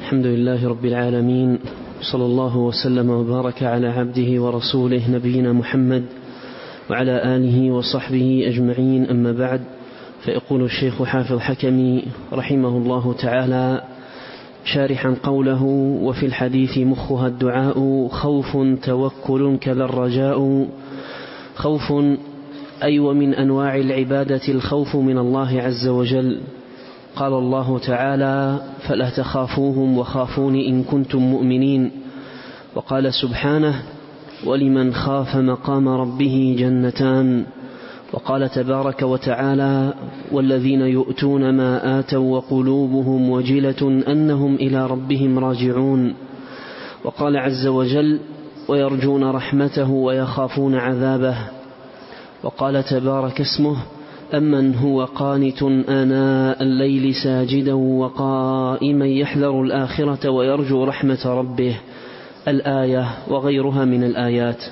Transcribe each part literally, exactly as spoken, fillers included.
الحمد لله رب العالمين، صلى الله وسلم وبارك على عبده ورسوله نبينا محمد وعلى آله وصحبه أجمعين. أما بعد، فيقول الشيخ حافظ حكمي رحمه الله تعالى شارحا قوله: وفي الحديث مخها الدعاء، خوف توكل كذا الرجاء. خوف أي ومن أنواع العبادة الخوف من الله عز وجل. قال الله تعالى: فلا تخافوهم وخافون إن كنتم مؤمنين. وقال سبحانه: ولمن خاف مقام ربه جنتان. وقال تبارك وتعالى: والذين يؤتون ما آتوا وقلوبهم وجلة أنهم إلى ربهم راجعون. وقال عز وجل: ويرجون رحمته ويخافون عذابه. وقال تبارك اسمه: أمن هو قانت آناء الليل ساجدا وقائما يحذر الآخرة ويرجو رحمة ربه، الآية وغيرها من الآيات.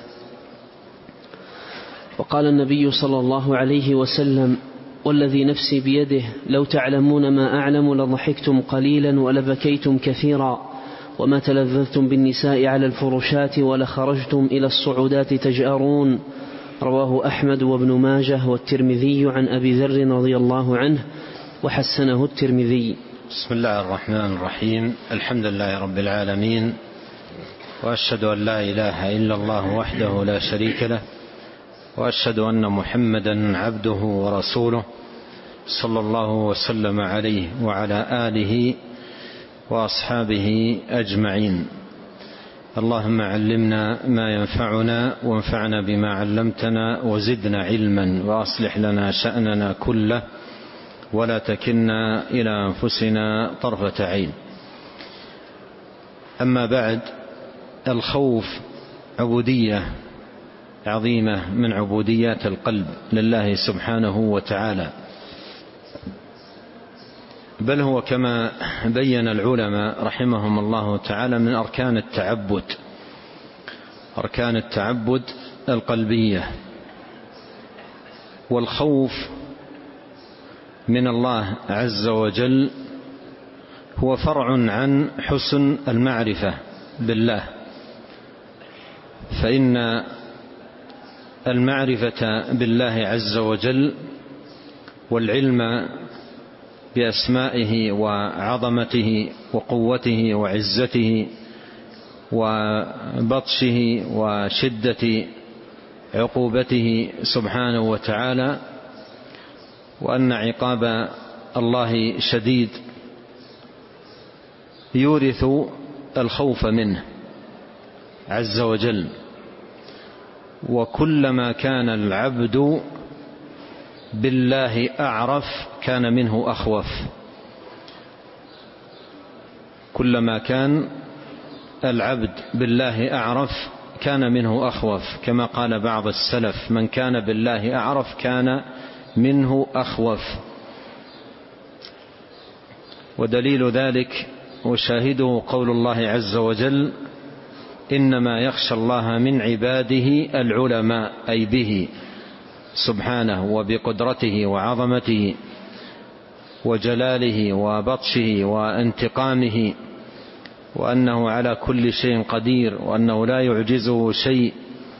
وقال النبي صلى الله عليه وسلم: والذي نفسي بيده لو تعلمون ما أعلم لضحكتم قليلا ولبكيتم كثيرا وما تلذذتم بالنساء على الفرشات ولخرجتم إلى الصعودات تجأرون. رواه أحمد وابن ماجه والترمذي عن أبي ذر رضي الله عنه وحسنه الترمذي. بسم الله الرحمن الرحيم. الحمد لله رب العالمين، وأشهد أن لا إله إلا الله وحده لا شريك له، وأشهد أن محمدا عبده ورسوله صلى الله وسلم عليه وعلى آله وأصحابه أجمعين. اللهم علمنا ما ينفعنا وانفعنا بما علمتنا وزدنا علما، وأصلح لنا شأننا كله ولا تكلنا إلى أنفسنا طرفة عين. أما بعد، الخوف عبودية عظيمة من عبوديات القلب لله سبحانه وتعالى، بل هو كما بين العلماء رحمهم الله تعالى من أركان التعبد، أركان التعبد القلبية. والخوف من الله عز وجل هو فرع عن حسن المعرفة بالله، فإن المعرفة بالله عز وجل والعلم بأسمائه وعظمته وقوته وعزته وبطشه وشدة عقوبته سبحانه وتعالى، وأن عقاب الله شديد، يورث الخوف منه عز وجل. وكلما كان العبد بالله أعرف كان منه أخوف، كلما كان العبد بالله أعرف كان منه أخوف، كما قال بعض السلف: من كان بالله أعرف كان منه أخوف. ودليل ذلك وشاهده قول الله عز وجل: إنما يخشى الله من عباده العلماء، أي به سبحانه وبقدرته وعظمته وجلاله وبطشه وانتقامه، وأنه على كل شيء قدير، وأنه لا يعجزه شيء.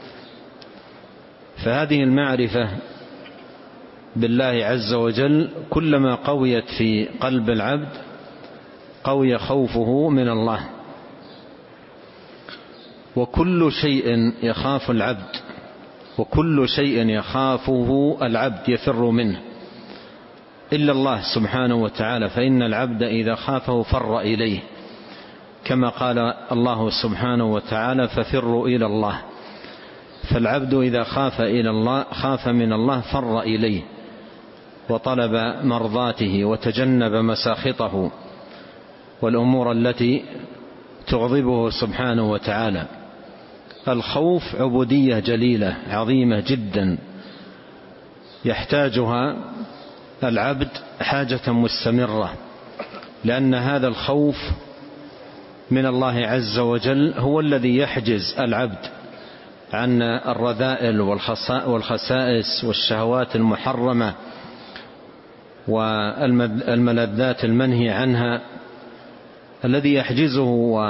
فهذه المعرفة بالله عز وجل كلما قويت في قلب العبد قوي خوفه من الله. وكل شيء يخاف العبد وكل شيء يخافه العبد يفر منه إلا الله سبحانه وتعالى، فإن العبد إذا خافه فر إليه، كما قال الله سبحانه وتعالى: ففروا إلى الله. فالعبد إذا خاف إلى الله خاف من الله فر إليه وطلب مرضاته وتجنب مساخطه والأمور التي تغضبه سبحانه وتعالى. الخوف عبودية جليلة عظيمة جدا يحتاجها العبد حاجة مستمرة، لأن هذا الخوف من الله عز وجل هو الذي يحجز العبد عن الرذائل والخسائس والشهوات المحرمة والملذات المنهي عنها، الذي يحجزه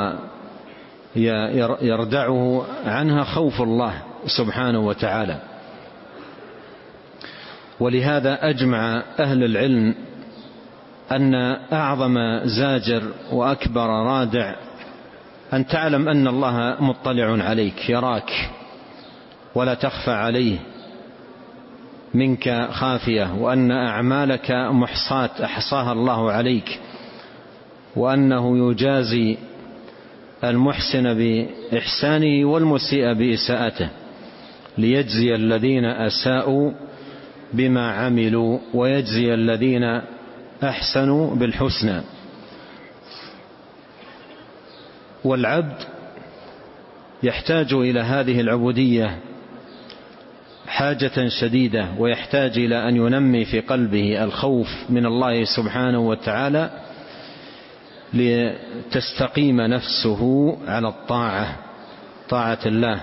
ويردعه عنها خوف الله سبحانه وتعالى. ولهذا أجمع أهل العلم أن أعظم زاجر وأكبر رادع أن تعلم أن الله مطلع عليك، يراك ولا تخفى عليه منك خافية، وأن أعمالك محصاة أحصاها الله عليك، وأنه يجازي المحسن بإحسانه والمسيء بإساءته، ليجزي الذين أساءوا بما عملوا ويجزي الذين أحسنوا بالحسنى. والعبد يحتاج إلى هذه العبودية حاجة شديدة، ويحتاج إلى أن ينمي في قلبه الخوف من الله سبحانه وتعالى لتستقيم نفسه على الطاعة، طاعة الله،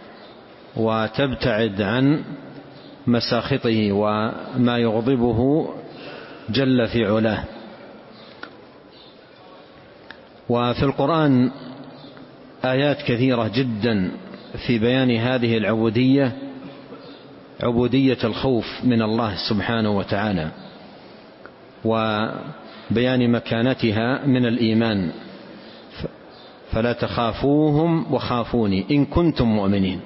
وتبتعد عن مساخطه وما يغضبه جل في علاه. وفي القرآن آيات كثيرة جدا في بيان هذه العبودية، عبودية الخوف من الله سبحانه وتعالى، وبيان مكانتها من الإيمان. فلا تخافوهم وخافوني إن كنتم مؤمنين.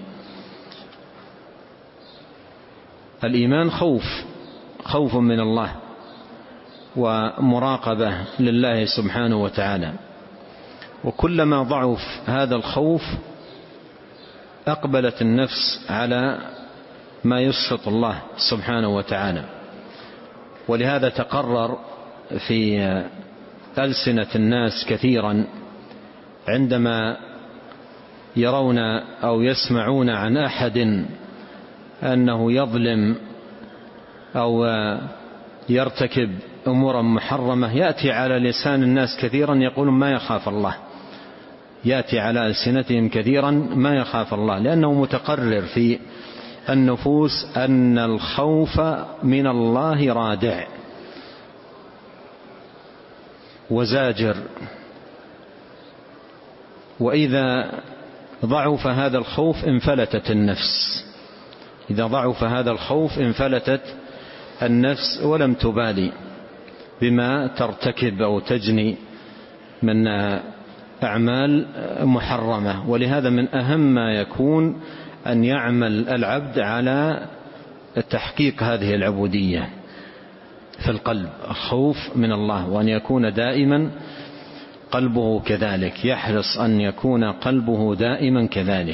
الإيمان خوف، خوف من الله ومراقبة لله سبحانه وتعالى. وكلما ضعف هذا الخوف أقبلت النفس على ما يسخط الله سبحانه وتعالى. ولهذا تقرر في ألسنة الناس كثيرا عندما يرون أو يسمعون عن أحد أنه يظلم أو يرتكب أمورا محرمة، يأتي على لسان الناس كثيرا يقولون ما يخاف الله، يأتي على ألسنتهم كثيرا ما يخاف الله، لأنه متقرر في النفوس أن الخوف من الله رادع وزاجر. وإذا ضعف هذا الخوف انفلتت النفس، إذا ضعف هذا الخوف انفلتت النفس ولم تبالي بما ترتكب أو تجني من أعمال محرمة. ولهذا من أهم ما يكون أن يعمل العبد على تحقيق هذه العبودية في القلب، الخوف من الله، وأن يكون دائما قلبه كذلك، يحرص أن يكون قلبه دائما كذلك.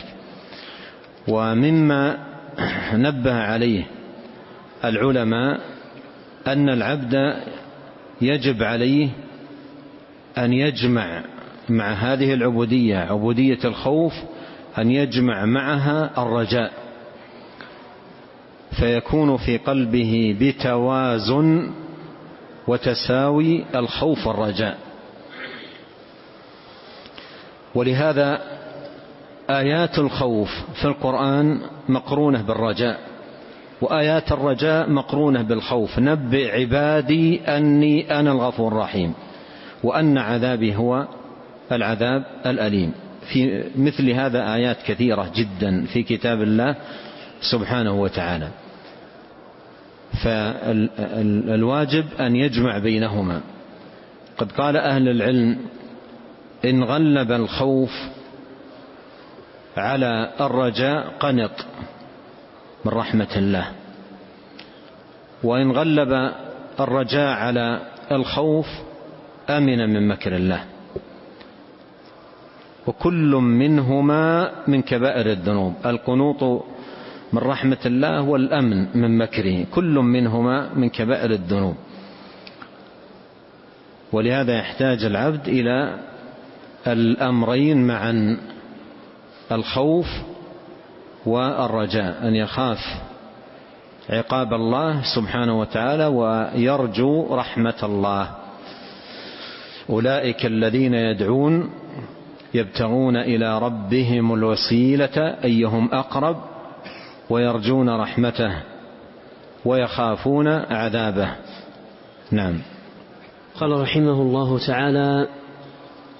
ومما نبه عليه العلماء أن العبد يجب عليه أن يجمع مع هذه العبودية، عبودية الخوف، أن يجمع معها الرجاء، فيكون في قلبه بتوازن وتساوي الخوف والرجاء. ولهذا آيات الخوف في القرآن مقرونة بالرجاء، وآيات الرجاء مقرونة بالخوف. نبئ عبادي أني أنا الغفور الرحيم وأن عذابي هو العذاب الأليم. في مثل هذا آيات كثيرة جدا في كتاب الله سبحانه وتعالى. فالواجب أن يجمع بينهما. قد قال أهل العلم إن غلب الخوف على الرجاء قنط من رحمة الله، وإن غلب الرجاء على الخوف أمن من مكر الله. وكل منهما من كبائر الذنوب، القنوط من رحمة الله والأمن من مكره، كل منهما من كبائر الذنوب. ولهذا يحتاج العبد إلى الأمرين معا، الخوف والرجاء، أن يخاف عقاب الله سبحانه وتعالى ويرجو رحمة الله. أولئك الذين يدعون يبتغون إلى ربهم الوسيلة أيهم أقرب ويرجون رحمته ويخافون عذابه. نعم. قال رحمه الله تعالى: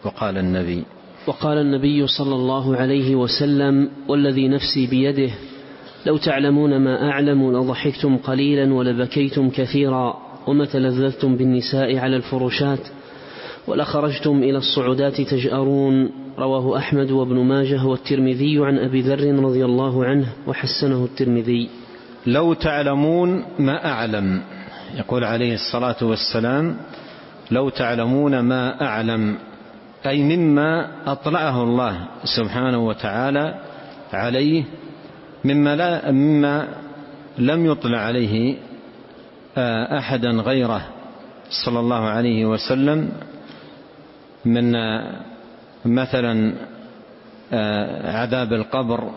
وقال النبي وقال النبي صلى الله عليه وسلم: والذي نفسي بيده لو تعلمون ما أعلم لضحكتم قليلا ولبكيتم كثيرا وما تلذذتم بالنساء على الفرشات ولخرجتم إلى الصعودات تجأرون. رواه أحمد وابن ماجه والترمذي عن أبي ذر رضي الله عنه وحسنه الترمذي. لو تعلمون ما أعلم، يقول عليه الصلاة والسلام: لو تعلمون ما أعلم، أي مما أطلعه الله سبحانه وتعالى عليه مما, لا مما لم يطلع عليه أحدا غيره صلى الله عليه وسلم، من مثلا عذاب القبر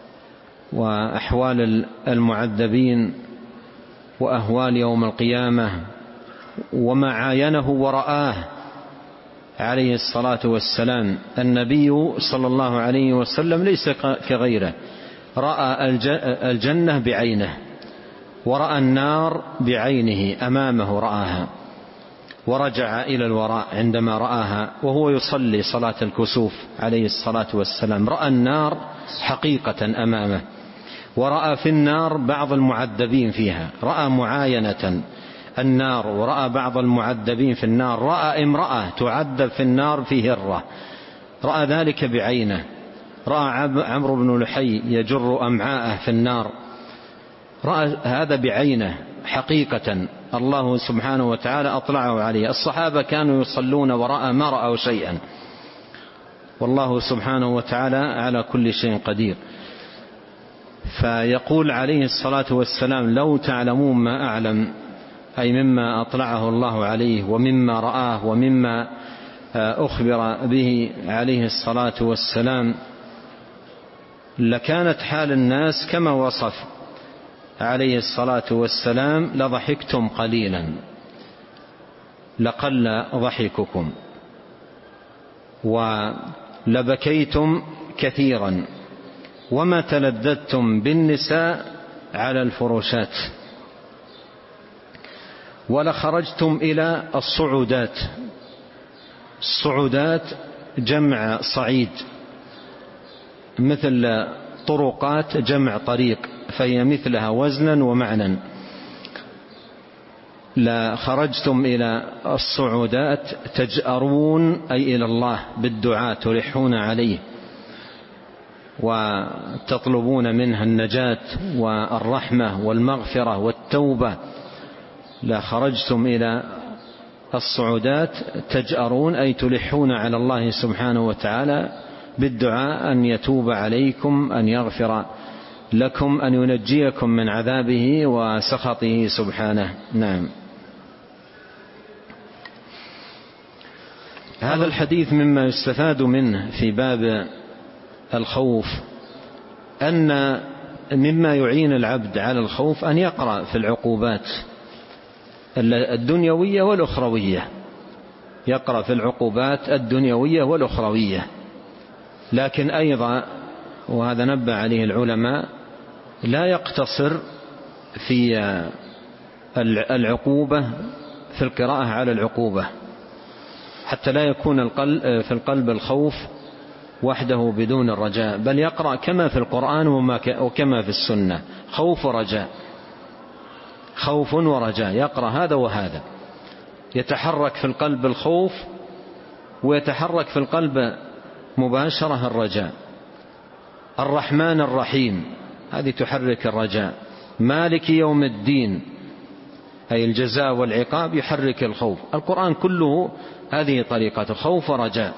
وأحوال المعذبين وأهوال يوم القيامة وما عاينه ورآه عليه الصلاة والسلام. النبي صلى الله عليه وسلم ليس كغيره، رأى الجنة بعينه ورأى النار بعينه أمامه رآها، ورجع إلى الوراء عندما رآها وهو يصلي صلاة الكسوف عليه الصلاة والسلام، رأى النار حقيقة أمامه، ورأى في النار بعض المعذبين فيها، رأى معاينة النار ورأى بعض المعذبين في النار، رأى امرأة تعذب في النار في هرة، رأى ذلك بعينه، رأى عمرو بن لحي يجر أمعاءه في النار، رأى هذا بعينه حقيقة، الله سبحانه وتعالى أطلعه عليه. الصحابة كانوا يصلون وراء ما رأوا شيئا، والله سبحانه وتعالى على كل شيء قدير. فيقول عليه الصلاة والسلام: لو تعلمون ما أعلم، أي مما أطلعه الله عليه ومما رآه ومما أخبر به عليه الصلاة والسلام، لكانت حال الناس كما وصف عليه الصلاة والسلام: لضحكتم قليلا، لقل ضحككم، ولبكيتم كثيرا، وما تلذذتم بالنساء على الفرشات، ولخرجتم إلى الصعودات. الصعودات جمع صعيد، مثل طرقات جمع طريق، فهي مثلها وزنا ومعنى. لخرجتم إلى الصعودات تجأرون، أي إلى الله بالدعاء، تلحون عليه وتطلبون منها النجاة والرحمة والمغفرة والتوبة. لخرجتم إلى الصعودات تجأرون، أي تلحون على الله سبحانه وتعالى بالدعاء أن يتوب عليكم، أن يغفر لكم، أن ينجيكم من عذابه وسخطه سبحانه. نعم. هذا الحديث مما يستفاد منه في باب الخوف أن مما يعين العبد على الخوف أن يقرأ في العقوبات الدنيوية والأخروية، يقرأ في العقوبات الدنيوية والأخروية. لكن أيضا، وهذا نبه عليه العلماء، لا يقتصر في العقوبة في القراءة على العقوبة، حتى لا يكون القلب في القلب الخوف وحده بدون الرجاء، بل يقرأ كما في القرآن وكما في السنة، خوف ورجاء، خوف ورجاء، يقرأ هذا وهذا، يتحرك في القلب الخوف ويتحرك في القلب مباشرة الرجاء. الرحمن الرحيم، هذه تحرك الرجاء. مالك يوم الدين، أي الجزاء والعقاب، يحرك الخوف. القرآن كله هذه طريقة، خوف ورجاء،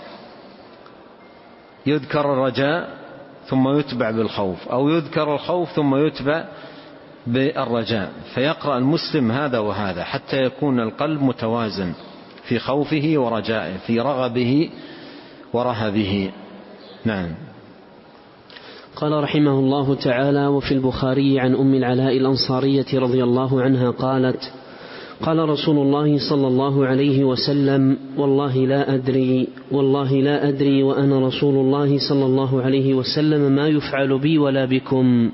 يذكر الرجاء ثم يتبع بالخوف، أو يذكر الخوف ثم يتبع بالرجاء. فيقرأ المسلم هذا وهذا حتى يكون القلب متوازن في خوفه ورجائه، في رغبه ورهبه. نعم. قال رحمه الله تعالى: وفي البخاري عن أم العلاء الأنصارية رضي الله عنها قالت: قال رسول الله صلى الله عليه وسلم: والله لا أدري والله لا أدري وأنا رسول الله صلى الله عليه وسلم ما يفعل بي ولا بكم.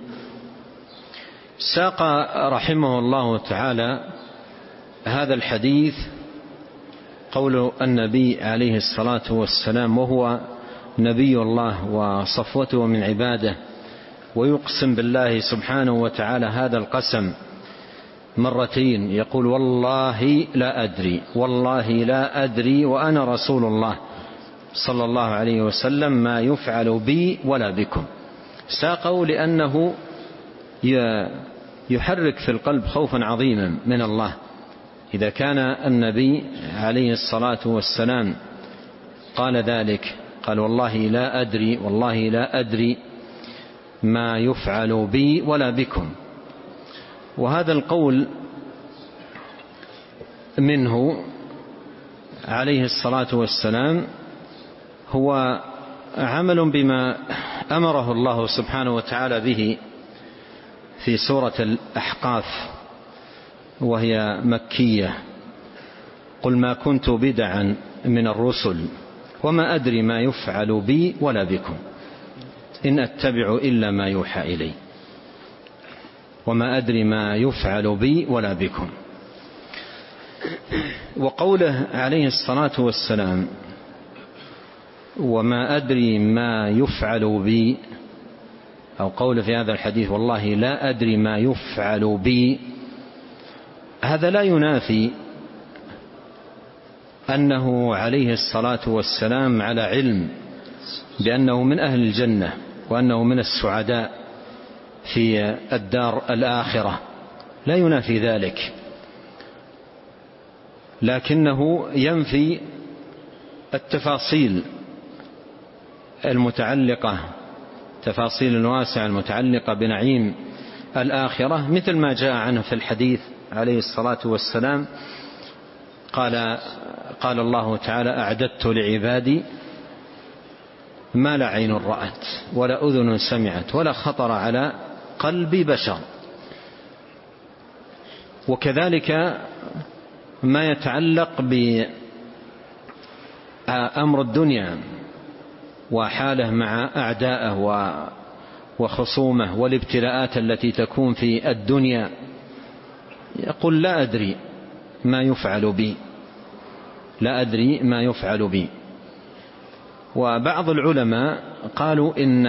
ساق رحمه الله تعالى هذا الحديث قول النبي عليه الصلاة والسلام وهو نبي الله وصفوته من عباده ويقسم بالله سبحانه وتعالى هذا القسم مرتين، يقول والله لا أدري والله لا أدري وأنا رسول الله صلى الله عليه وسلم ما يفعل بي ولا بكم. ساقوا لأنه يحرك في القلب خوفا عظيما من الله. إذا كان النبي عليه الصلاة والسلام قال ذلك، قال والله لا أدري والله لا أدري ما يفعل بي ولا بكم، وهذا القول منه عليه الصلاة والسلام هو عمل بما أمره الله سبحانه وتعالى به في سورة الأحقاف وهي مكية: قل ما كنت بدعا من الرسل وما أدري ما يفعل بي ولا بكم إن أتبع إلا ما يوحى إلي وما أدري ما يفعل بي ولا بكم. وقوله عليه الصلاة والسلام وما أدري ما يفعل بي، أو قوله في هذا الحديث والله لا أدري ما يفعل بي، هذا لا ينافي أنه عليه الصلاة والسلام على علم بأنه من أهل الجنة وأنه من السعداء في الدار الآخرة، لا ينافي ذلك، لكنه ينفي التفاصيل المتعلقة تفاصيل واسعة المتعلقة بنعيم الآخرة، مثل ما جاء عنه في الحديث عليه الصلاة والسلام قال قال الله تعالى أعددت لعبادي ما لا عين رأت ولا أذن سمعت ولا خطر على قلب بشر. وكذلك ما يتعلق بأمر الدنيا وحاله مع أعدائه وخصومه والابتلاءات التي تكون في الدنيا، يقول لا أدري ما يفعل بي لا أدري ما يفعل بي. وبعض العلماء قالوا إن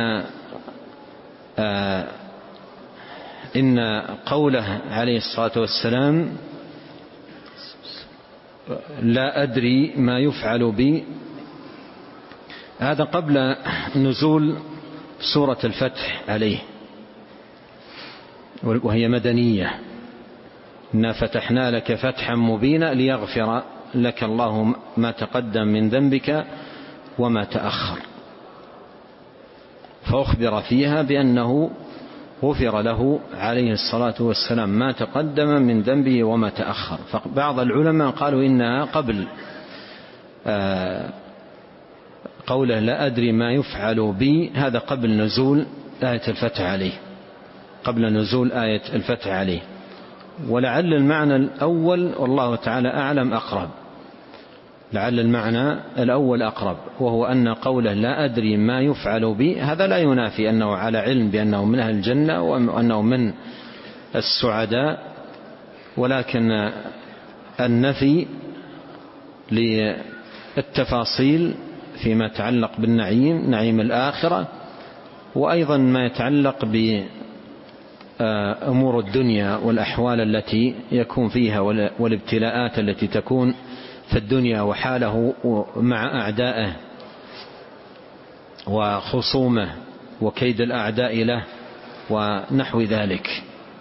آه إن قوله عليه الصلاة والسلام لا أدري ما يفعل بي هذا قبل نزول سورة الفتح عليه، وهي مدنية: إنا فتحنا لك فتحا مبينا ليغفر لك الله ما تقدم من ذنبك وما تأخر. فأخبر فيها بأنه غفر له عليه الصلاة والسلام ما تقدم من ذنبه وما تأخر. فبعض العلماء قالوا إنها قبل آه قوله لا أدري ما يفعل بي، هذا قبل نزول آية الفتح عليه قبل نزول آية الفتح عليه. ولعل المعنى الأول والله تعالى أعلم أقرب لعل المعنى الأول أقرب، وهو أن قوله لا أدري ما يفعل بي هذا لا ينافي أنه على علم بأنه من أهل الجنة وأنه من السعداء، ولكن النفي للتفاصيل فيما يتعلق بالنعيم نعيم الآخرة، وأيضا ما يتعلق بأمور الدنيا والأحوال التي يكون فيها والابتلاءات التي تكون في الدنيا وحاله مع أعدائه وخصومه وكيد الأعداء له ونحو ذلك.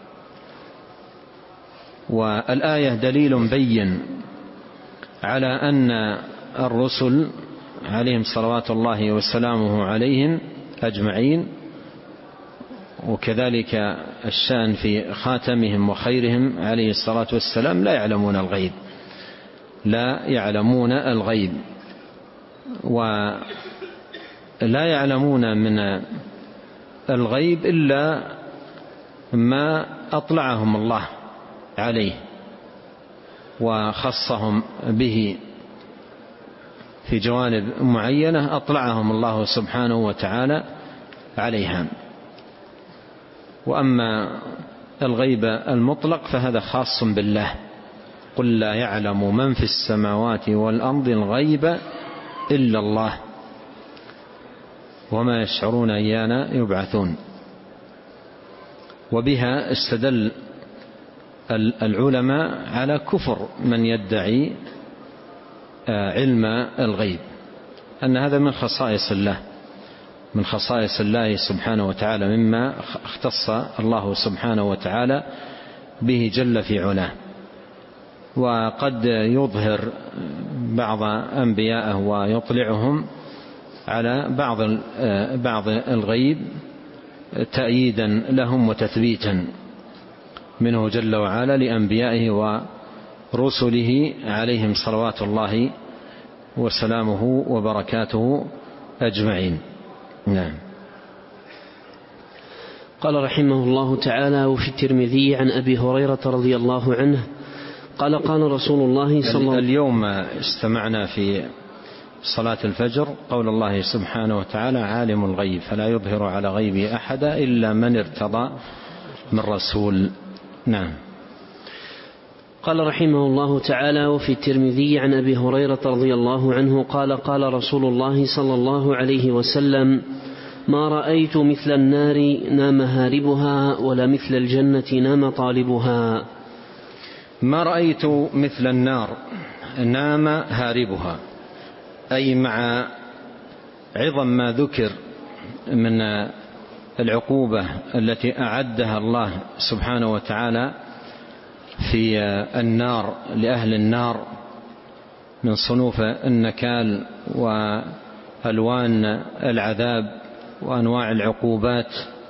والآية دليل بين على أن الرسل عليهم صلوات الله وسلامه عليهم أجمعين، وكذلك الشأن في خاتمهم وخيرهم عليه الصلاة والسلام، لا يعلمون الغيب لا يعلمون الغيب ولا يعلمون من الغيب إلا ما أطلعهم الله عليه وخصهم به في جوانب معينة أطلعهم الله سبحانه وتعالى عليها. وأما الغيب المطلق فهذا خاص بالله قل لا يعلم من في السماوات والأرض الغيب إلا الله وما يشعرون أيان يبعثون. وبها استدل العلماء على كفر من يدعي علم الغيب، أن هذا من خصائص الله من خصائص الله سبحانه وتعالى، مما اختص الله سبحانه وتعالى به جل في علاه. وقد يظهر بعض أنبياءه ويطلعهم على بعض بعض الغيب تأييدا لهم وتثبيتا منه جل وعلا لأنبيائه ورسله عليهم صلوات الله وسلامه وبركاته أجمعين. نعم. قال رحمه الله تعالى: وفي الترمذي عن أبي هريرة رضي الله عنه قال قال رسول الله صلى الله عليه وسلم. اليوم استمعنا في صلاة الفجر قول الله سبحانه وتعالى: عالم الغيب فلا يظهر على غيبه أحدا إلا من ارتضى من رسول. نعم. قال رحمه الله تعالى: وفي الترمذي عن أبي هريرة رضي الله عنه قال قال رسول الله صلى الله عليه وسلم: ما رأيت مثل النار نام هاربها ولا مثل الجنة نام طالبها. ما رأيت مثل النار نام هاربها، أي مع عظم ما ذكر من العقوبة التي أعدها الله سبحانه وتعالى في النار لأهل النار من صنوف النكال وألوان العذاب وأنواع العقوبات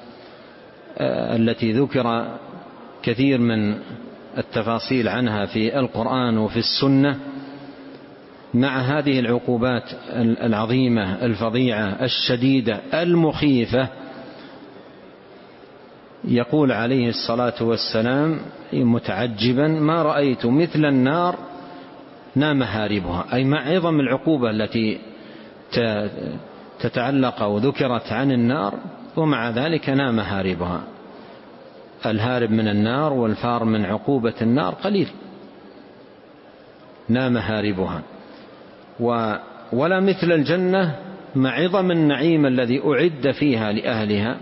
التي ذكر كثير من التفاصيل عنها في القرآن وفي السنة، مع هذه العقوبات العظيمة الفظيعة الشديدة المخيفة، يقول عليه الصلاة والسلام متعجبا: ما رأيت مثل النار نام هاربها، أي مع عظم العقوبة التي تتعلق وذكرت عن النار، ومع ذلك نام هاربها. الهارب من النار والفار من عقوبة النار قليل، نام هاربها. ولا مثل الجنة مع عظم النعيم الذي أعد فيها لأهلها،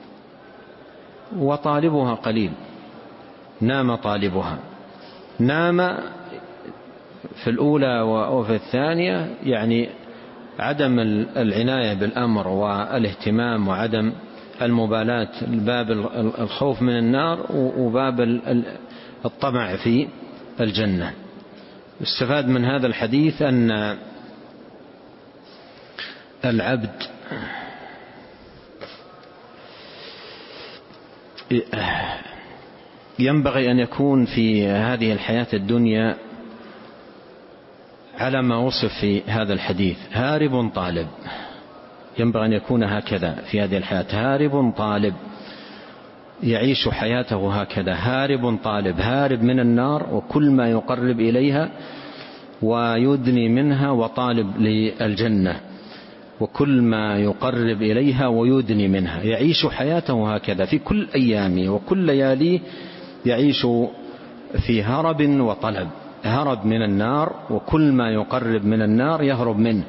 وطالبها قليل، نام طالبها. نام في الأولى وفي الثانية يعني عدم العناية بالأمر والاهتمام وعدم المبالاة، باب الخوف من النار وباب الطمع في الجنة. استفاد من هذا الحديث أن العبد ينبغي أن يكون في هذه الحياة الدنيا على ما وصف في هذا الحديث: هارب طالب. ينبغي أن يكون هكذا في هذه الحياة، هارب طالب، يعيش حياته هكذا، هارب طالب، هارب من النار وكل ما يقرب إليها ويدني منها، وطالب للجنة وكل ما يقرب إليها ويدني منها. يعيش حياته هكذا في كل أيامه وكل لياليه، يعيش في هرب وطلب، هرب من النار وكل ما يقرب من النار يهرب منه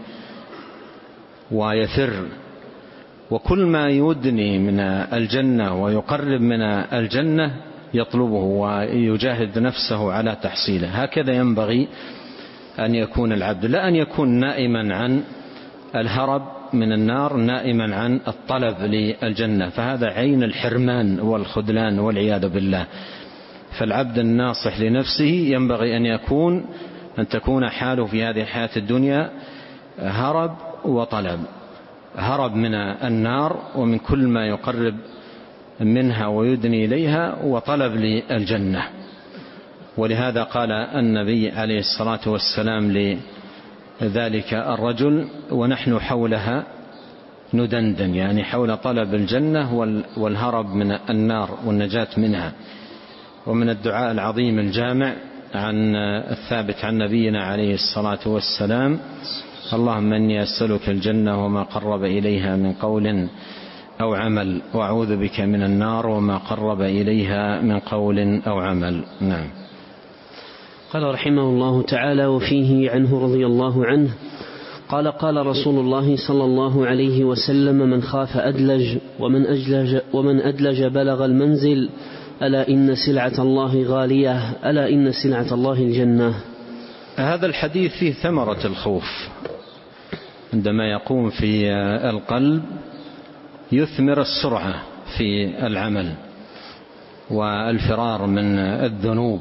ويفر، وكل ما يدني من الجنة ويقرب من الجنة يطلبه ويجاهد نفسه على تحصيله. هكذا ينبغي أن يكون العبد، لا أن يكون نائما عن الهرب من النار، نائما عن الطلب للجنة، فهذا عين الحرمان والخذلان والعياذ بالله. فالعبد الناصح لنفسه ينبغي أن يكون أن تكون حاله في هذه الحياة الدنيا هرب وطلب، هرب من النار ومن كل ما يقرب منها ويدني إليها، وطلب للجنة. ولهذا قال النبي عليه الصلاة والسلام لذلك الرجل: ونحن حولها ندندن، يعني حول طلب الجنة والهرب من النار والنجاة منها. ومن الدعاء العظيم الجامع عن الثابت عن نبينا عليه الصلاة والسلام: اللهم إني أسألك الجنة وما قرب إليها من قول أو عمل، وأعوذ بك من النار وما قرب إليها من قول أو عمل. نعم. قال رحمه الله تعالى: وفيه عنه رضي الله عنه قال: قال رسول الله صلى الله عليه وسلم: من خاف أدلج ومن أدلج, ومن أدلج بلغ المنزل، ألا إن سلعة الله غالية، ألا إن سلعة الله الجنة. هذا الحديث فيه ثمرة الخوف. عندما يقوم في القلب يثمر السرعة في العمل والفرار من الذنوب،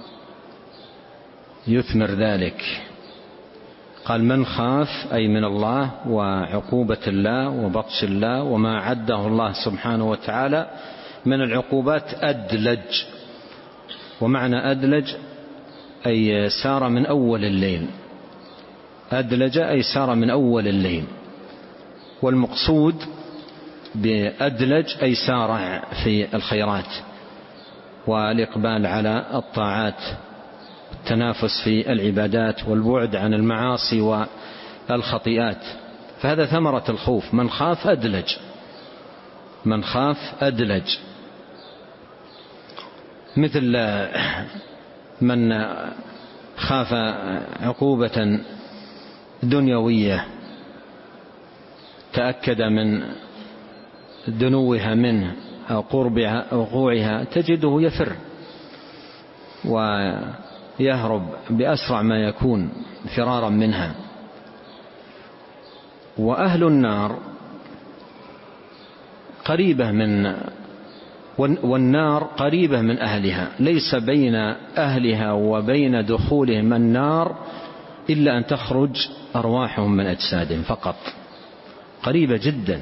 يثمر ذلك. قال: من خاف أي من الله وعقوبة الله وبطش الله وما عده الله سبحانه وتعالى من العقوبات أدلج. ومعنى أدلج أي سار من أول الليل، أدلج أي سار من أول الليل. والمقصود بأدلج أي سارع في الخيرات والإقبال على الطاعات، التنافس في العبادات والبعد عن المعاصي والخطيئات. فهذا ثمرة الخوف. من خاف أدلج، من خاف أدلج، مثل من خاف عقوبة دنيوية تأكد من دنوها منه أو قرب وقوعها، تجده يفر ويهرب بأسرع ما يكون فرارا منها. وأهل النار قريبة من والنار قريبة من أهلها، ليس بين أهلها وبين دخولهم النار إلا أن تخرج أرواحهم من أجسادهم فقط، قريبة جدا.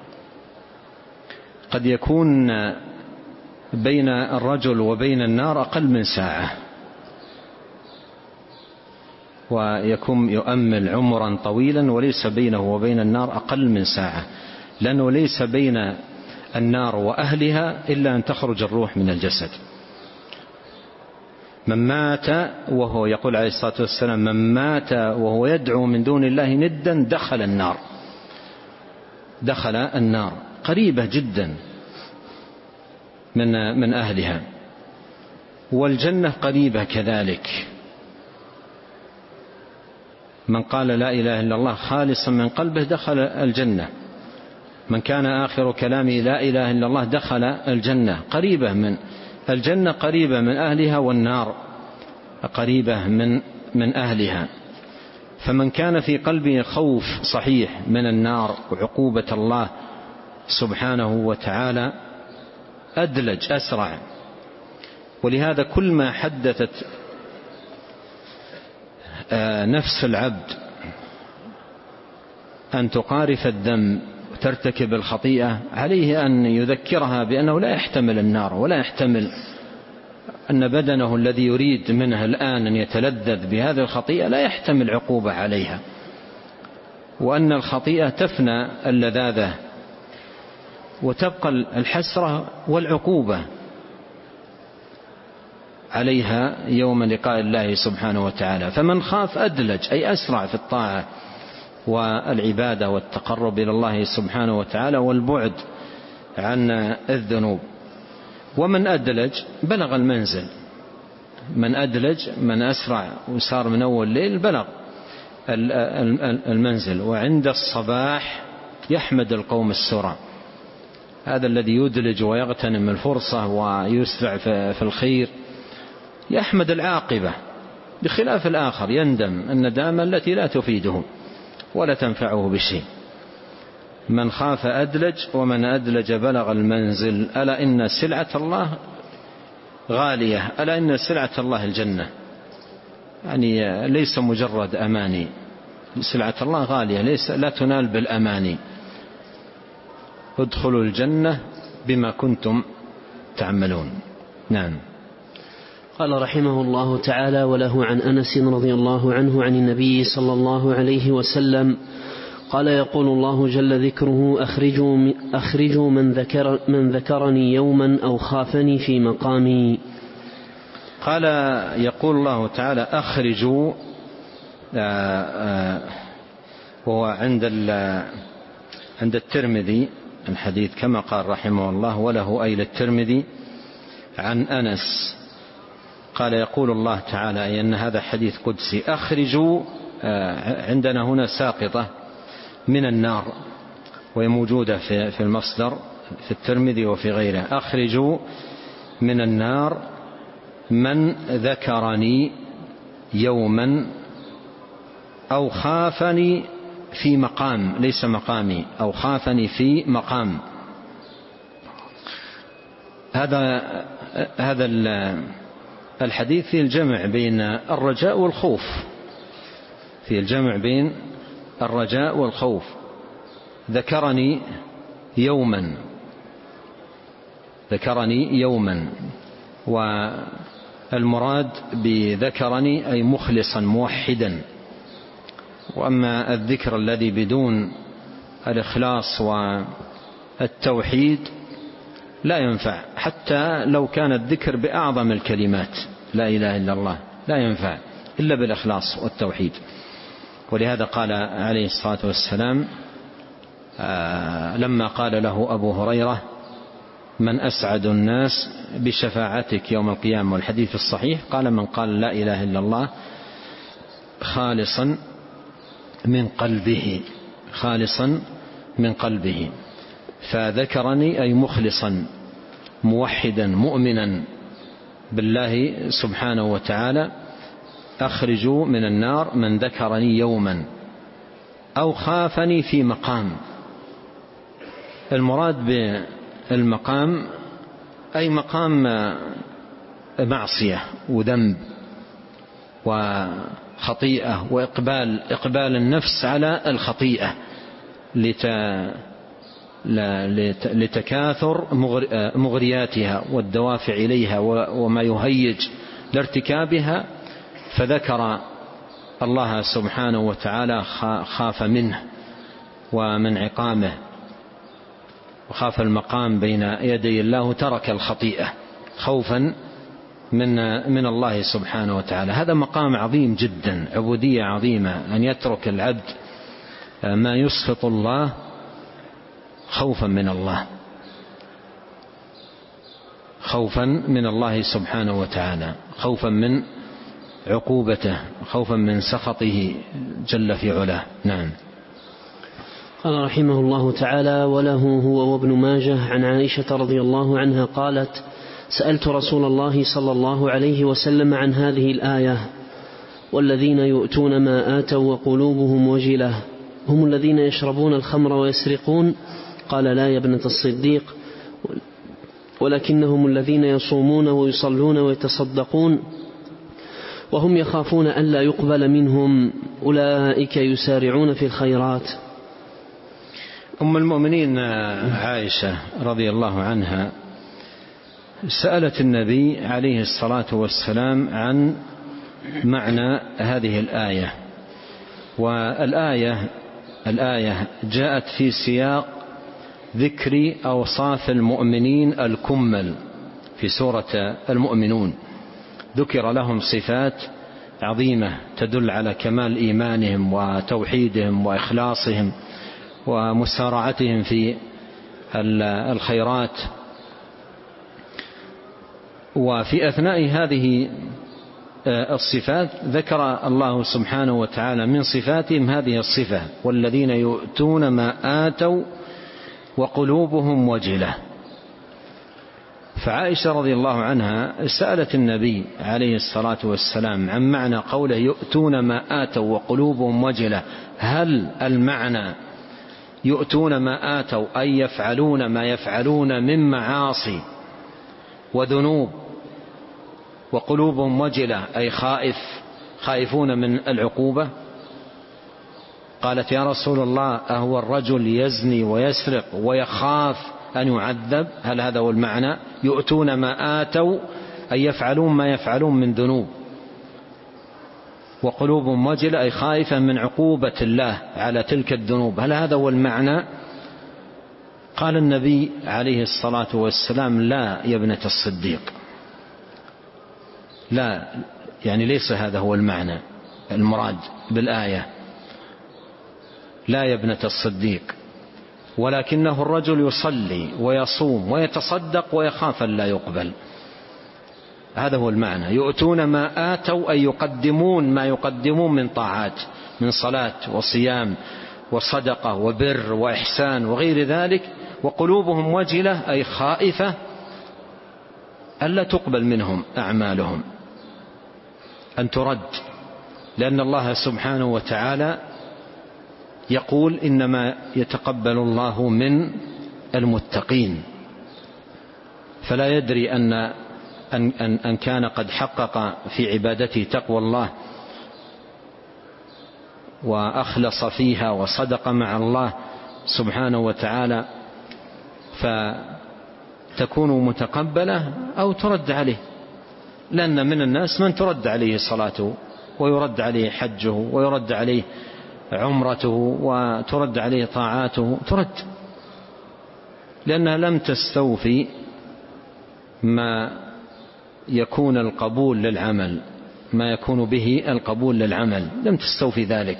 قد يكون بين الرجل وبين النار أقل من ساعة، ويكون يؤمل عمرا طويلا وليس بينه وبين النار أقل من ساعة، لأنه ليس بين النار وأهلها إلا أن تخرج الروح من الجسد. من مات وهو يقول عليه الصلاة والسلام: من مات وهو يدعو من دون الله ندا دخل النار، دخل النار، قريبة جدا من من أهلها. والجنة قريبة كذلك. من قال لا إله إلا الله خالصا من قلبه دخل الجنة. من كان آخر كلامه لا إله إلا الله دخل الجنة. قريبة من الجنة، قريبة من أهلها، والنار قريبة من من أهلها. فمن كان في قلبه خوف صحيح من النار وعقوبة الله سبحانه وتعالى أدلج، أسرع. ولهذا كل ما حدثت نفس العبد أن تقارف الذنب وترتكب الخطيئة، عليه أن يذكرها بأنه لا يحتمل النار، ولا يحتمل أن بدنه الذي يريد منه الآن أن يتلذذ بهذه الخطيئة لا يحتمل عقوبة عليها، وأن الخطيئة تفنى اللذاذة وتبقى الحسرة والعقوبة عليها يوم لقاء الله سبحانه وتعالى. فمن خاف أدلج أي أسرع في الطاعة والعبادة والتقرب إلى الله سبحانه وتعالى والبعد عن الذنوب. ومن أدلج بلغ المنزل. من أدلج من أسرع وصار من أول ليل بلغ المنزل. وعند الصباح يحمد القوم السرع، هذا الذي يدلج ويغتنم الفرصة ويسرع في الخير يحمد العاقبة، بخلاف الآخر يندم الندامة التي لا تفيده ولا تنفعه بشيء. من خاف أدلج ومن أدلج بلغ المنزل، ألا إن سلعة الله غالية، ألا إن سلعة الله الجنة. يعني ليس مجرد أماني، سلعة الله غالية، ليس لا تنال بالأماني. ادخلوا الجنة بما كنتم تعملون. نعم. قال رحمه الله تعالى: وله عن أنس رضي الله عنه عن النبي صلى الله عليه وسلم قال: يقول الله جل ذكره: أخرجوا, أخرجوا من, ذكر من ذكرني يوما أو خافني في مقامي. قال يقول الله تعالى: أخرجوا، وهو عند عند الترمذي الحديث كما قال رحمه الله: وله أي للترمذي عن أنس قال يقول الله تعالى أي أن هذا حديث قدسي أخرجوا، عندنا هنا ساقطة من النار وهي موجودة في المصدر في الترمذي وفي غيره، أخرجوا من النار من ذكرني يوما أو خافني في مقام، ليس مقامي، أو خافني في مقام. هذا هذا الحديث في الجمع بين الرجاء والخوف، في الجمع بين الرجاء والخوف. ذكرني يوما، ذكرني يوما، والمراد بذكرني أي مخلصا موحدا. وأما الذكر الذي بدون الإخلاص والتوحيد لا ينفع، حتى لو كان الذكر بأعظم الكلمات لا إله إلا الله لا ينفع إلا بالإخلاص والتوحيد. ولهذا قال عليه الصلاة والسلام لما قال له أبو هريرة من أسعد الناس بشفاعتك يوم القيامة، والحديث الصحيح، قال من قال لا إله إلا الله خالصا من قلبه، خالصا من قلبه. فذكرني أي مخلصا موحدا مؤمنا بالله سبحانه وتعالى. أخرجوا من النار من ذكرني يوما أو خافني في مقام. المراد بالمقام أي مقام معصية وذنب وخطيئة، وإقبال إقبال النفس على الخطيئة لتكاثر مغرياتها والدوافع إليها وما يهيج لارتكابها، فذكر الله سبحانه وتعالى خاف منه ومن عقامه وخاف المقام بين يدي الله، ترك الخطيئة خوفا من من الله سبحانه وتعالى. هذا مقام عظيم جدا، عبودية عظيمة، أن يترك العبد ما يسخط الله خوفا من الله، خوفا من الله سبحانه وتعالى، خوفا من عقوبته، خوفا من سخطه جل في علاه. نعم. قال رحمه الله تعالى: وله هو وابن ماجه عن عائشة رضي الله عنها قالت: سألت رسول الله صلى الله عليه وسلم عن هذه الآية: والذين يؤتون ما آتوا وقلوبهم وجلة هم الذين يشربون الخمر ويسرقون؟ قال: لا يا ابنة الصديق، ولكنهم الذين يصومون ويصلون ويتصدقون وهم يخافون ألا يقبل منهم، أولئك يسارعون في الخيرات. أم المؤمنين عائشة رضي الله عنها سألت النبي عليه الصلاة والسلام عن معنى هذه الآية. والآية الآية جاءت في سياق ذكر أوصاف المؤمنين الكمل في سورة المؤمنون، ذكر لهم صفات عظيمة تدل على كمال إيمانهم وتوحيدهم وإخلاصهم ومسارعتهم في الخيرات. وفي أثناء هذه الصفات ذكر الله سبحانه وتعالى من صفاتهم هذه الصفة: والذين يؤتون ما آتوا وقلوبهم وجلة. فعائشة رضي الله عنها سألت النبي عليه الصلاة والسلام عن معنى قوله يؤتون ما آتوا وقلوبهم وجلة، هل المعنى يؤتون ما آتوا أي يفعلون ما يفعلون من معاصي وذنوب، وقلوبهم وجلة أي خائف خائفون من العقوبة؟ قالت: يا رسول الله، أهو الرجل يزني ويسرق ويخاف أن يعذب؟ هل هذا هو المعنى؟ يؤتون ما آتوا أي يفعلون ما يفعلون من ذنوب، وقلوبهم وجلة أي خائفة من عقوبة الله على تلك الذنوب، هل هذا هو المعنى؟ قال النبي عليه الصلاة والسلام: لا يا ابنة الصديق، لا، يعني ليس هذا هو المعنى المراد بالآية، لا يا ابنة الصديق، ولكنه الرجل يصلي ويصوم ويتصدق ويخاف أن لا يقبل. هذا هو المعنى. يؤتون ما آتوا أي يقدمون ما يقدمون من طاعات، من صلاة وصيام وصدقة وبر وإحسان وغير ذلك، وقلوبهم وجلة أي خائفة ألا تقبل منهم أعمالهم، أن ترد، لأن الله سبحانه وتعالى يقول إنما يتقبل الله من المتقين، فلا يدري أن أن أن كان قد حقق في عبادته تقوى الله وأخلص فيها وصدق مع الله سبحانه وتعالى فتكون متقبلة أو ترد عليه، لأن من الناس من ترد عليه صلاته ويرد عليه حجه ويرد عليه عمرته وترد عليه طاعاته، ترد لأنها لم تستوفي ما يكون القبول للعمل، ما يكون به القبول للعمل لم تستوفي ذلك.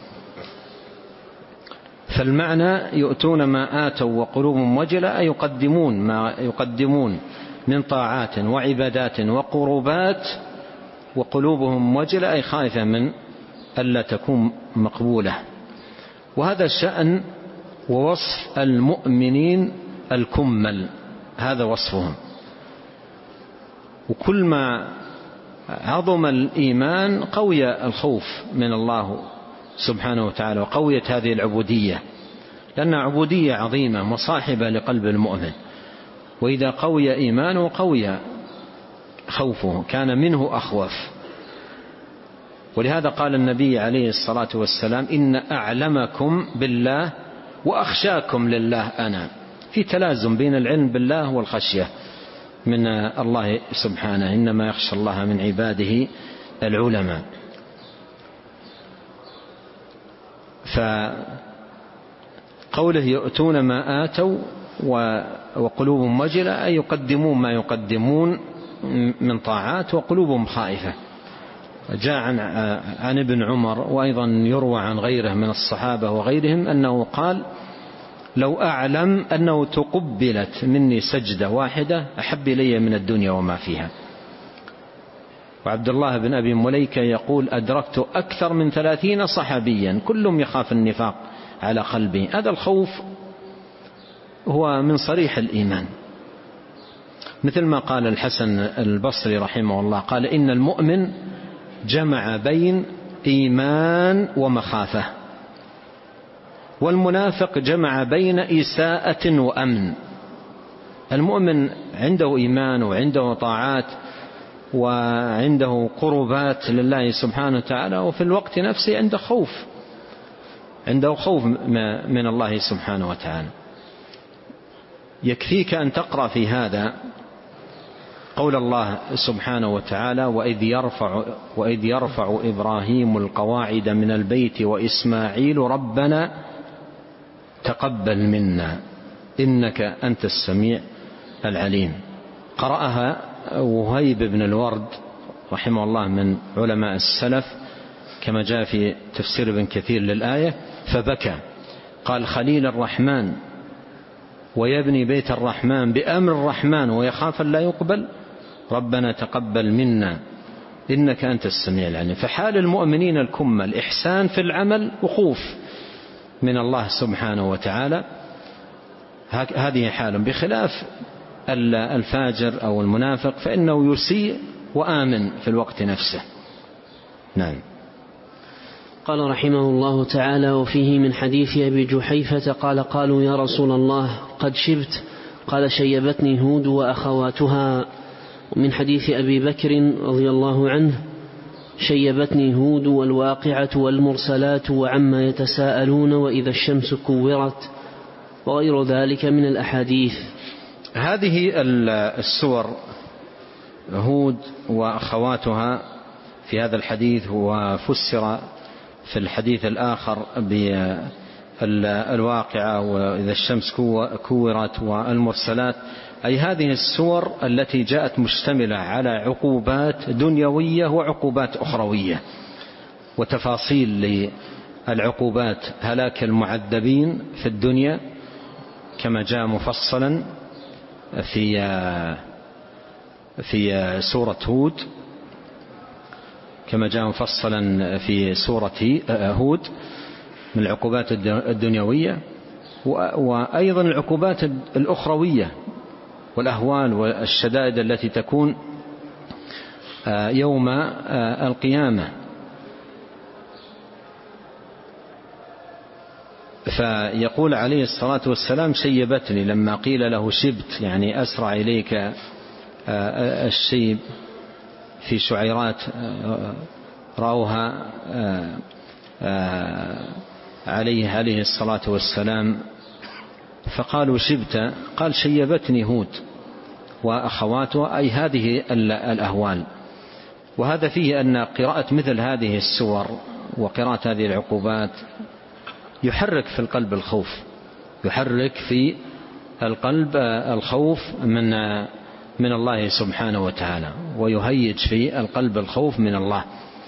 فالمعنى يؤتون ما آتوا وقلوبهم وجلة أي يقدمون ما يقدمون من طاعات وعبادات وقربات وقلوبهم وجلة أي خائفة من ألا تكون مقبولة. وهذا شأن ووصف المؤمنين الكمل، هذا وصفهم. وكل ما عظم الإيمان قوي الخوف من الله سبحانه وتعالى وقويت هذه العبودية، لأنها عبودية عظيمة مصاحبة لقلب المؤمن، وإذا قوي إيمانه قوي خوفه، كان منه أخوف. ولهذا قال النبي عليه الصلاة والسلام إن أعلمكم بالله وأخشاكم لله أنا، في تلازم بين العلم بالله والخشية من الله سبحانه، إنما يخشى الله من عباده العلماء. فقوله يؤتون ما آتوا وقلوبهم وجلة أي يقدمون ما يقدمون من طاعات وقلوبهم خائفة. جاء عن, عن ابن عمر وأيضا يروى عن غيره من الصحابة وغيرهم أنه قال لو أعلم أنه تقبلت مني سجدة واحدة أحب إلي من الدنيا وما فيها. وعبد الله بن أبي مليكة يقول أدركت أكثر من ثلاثين صحابيا كلهم يخاف النفاق على قلبه. هذا الخوف هو من صريح الإيمان، مثل ما قال الحسن البصري رحمه الله قال إن المؤمن جمع بين إيمان ومخافة، والمنافق جمع بين إساءة وأمن. المؤمن عنده إيمان وعنده طاعات وعنده قربات لله سبحانه وتعالى، وفي الوقت نفسه عنده خوف، عنده خوف من الله سبحانه وتعالى. يكفيك أن تقرأ في هذا قول الله سبحانه وتعالى وإذ يرفع, وإذ يرفع إبراهيم القواعد من البيت وإسماعيل ربنا تقبل منا إنك أنت السميع العليم. قرأها وهيب بن الورد رحمه الله من علماء السلف كما جاء في تفسير ابن كثير للآية فبكى، قال خليل الرحمن ويبني بيت الرحمن بأمر الرحمن ويخاف لا يقبل ربنا تقبل منا إنك أنت السميع العليم. فحال المؤمنين الكمل إحسان في العمل وخوف من الله سبحانه وتعالى، هذه حال، بخلاف الفاجر أو المنافق فإنه يسيء وآمن في الوقت نفسه. نعم. قال رحمه الله تعالى وفيه من حديث أبي جحيفة قال قالوا يا رسول الله قد شبت، قال شيبتني هود وأخواتها. ومن حديث أبي بكر رضي الله عنه شيبتني هود والواقعة والمرسلات وعما يتساءلون وإذا الشمس كورت وغير ذلك من الأحاديث. هذه السور هود وأخواتها في هذا الحديث، وفسر في الحديث الآخر بالواقعة وإذا الشمس كورت والمرسلات، أي هذه السور التي جاءت مشتملة على عقوبات دنيوية وعقوبات أخروية، وتفاصيل للعقوبات هلاك المعذبين في الدنيا كما جاء مفصلا في في سورة هود كما جاء مفصلا في سورة هود من العقوبات الدنيوية، وأيضا العقوبات الأخروية والأهوال والشدائد التي تكون يوم القيامة. فيقول عليه الصلاة والسلام: شيبتني، لما قيل له شبت يعني أسرع إليك الشيب في شعيرات رأوها عليه عليه الصلاة والسلام فقالوا شبت، قال شيبتني هود وأخواتها، أي هذه الأهوال. وهذا فيه أن قراءة مثل هذه السور وقراءة هذه العقوبات يحرك في القلب الخوف، يحرك في القلب الخوف من من الله سبحانه وتعالى، ويهيج في القلب الخوف من الله.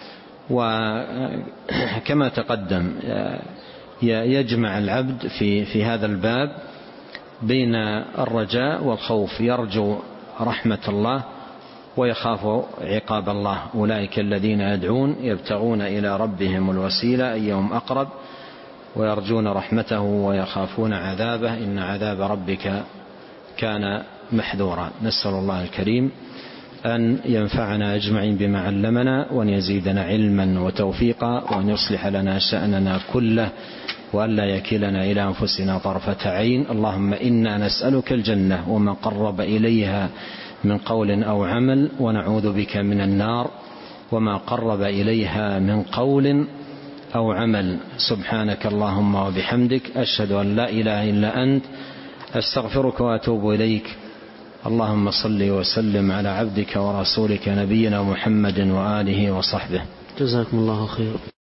وكما تقدم يجمع العبد في في هذا الباب بين الرجاء والخوف، يرجو رحمة الله ويخاف عقاب الله. أولئك الذين يدعون يبتغون إلى ربهم الوسيلة أيهم أقرب ويرجون رحمته ويخافون عذابه إن عذاب ربك كان محذورا. نسأل الله الكريم أن ينفعنا أجمعين بما علمنا، وأن يزيدنا علما وتوفيقا، وأن يصلح لنا شأننا كله، وأن لا يكلنا إلى أنفسنا طرفة عين. اللهم إنا نسألك الجنة وما قرب إليها من قول أو عمل، ونعوذ بك من النار وما قرب إليها من قول أو عمل. سبحانك اللهم وبحمدك، أشهد أن لا إله إلا أنت، أستغفرك وأتوب إليك. اللهم صل وسلم على عبدك ورسولك نبينا محمد وآله وصحبه. جزاكم الله خيرا.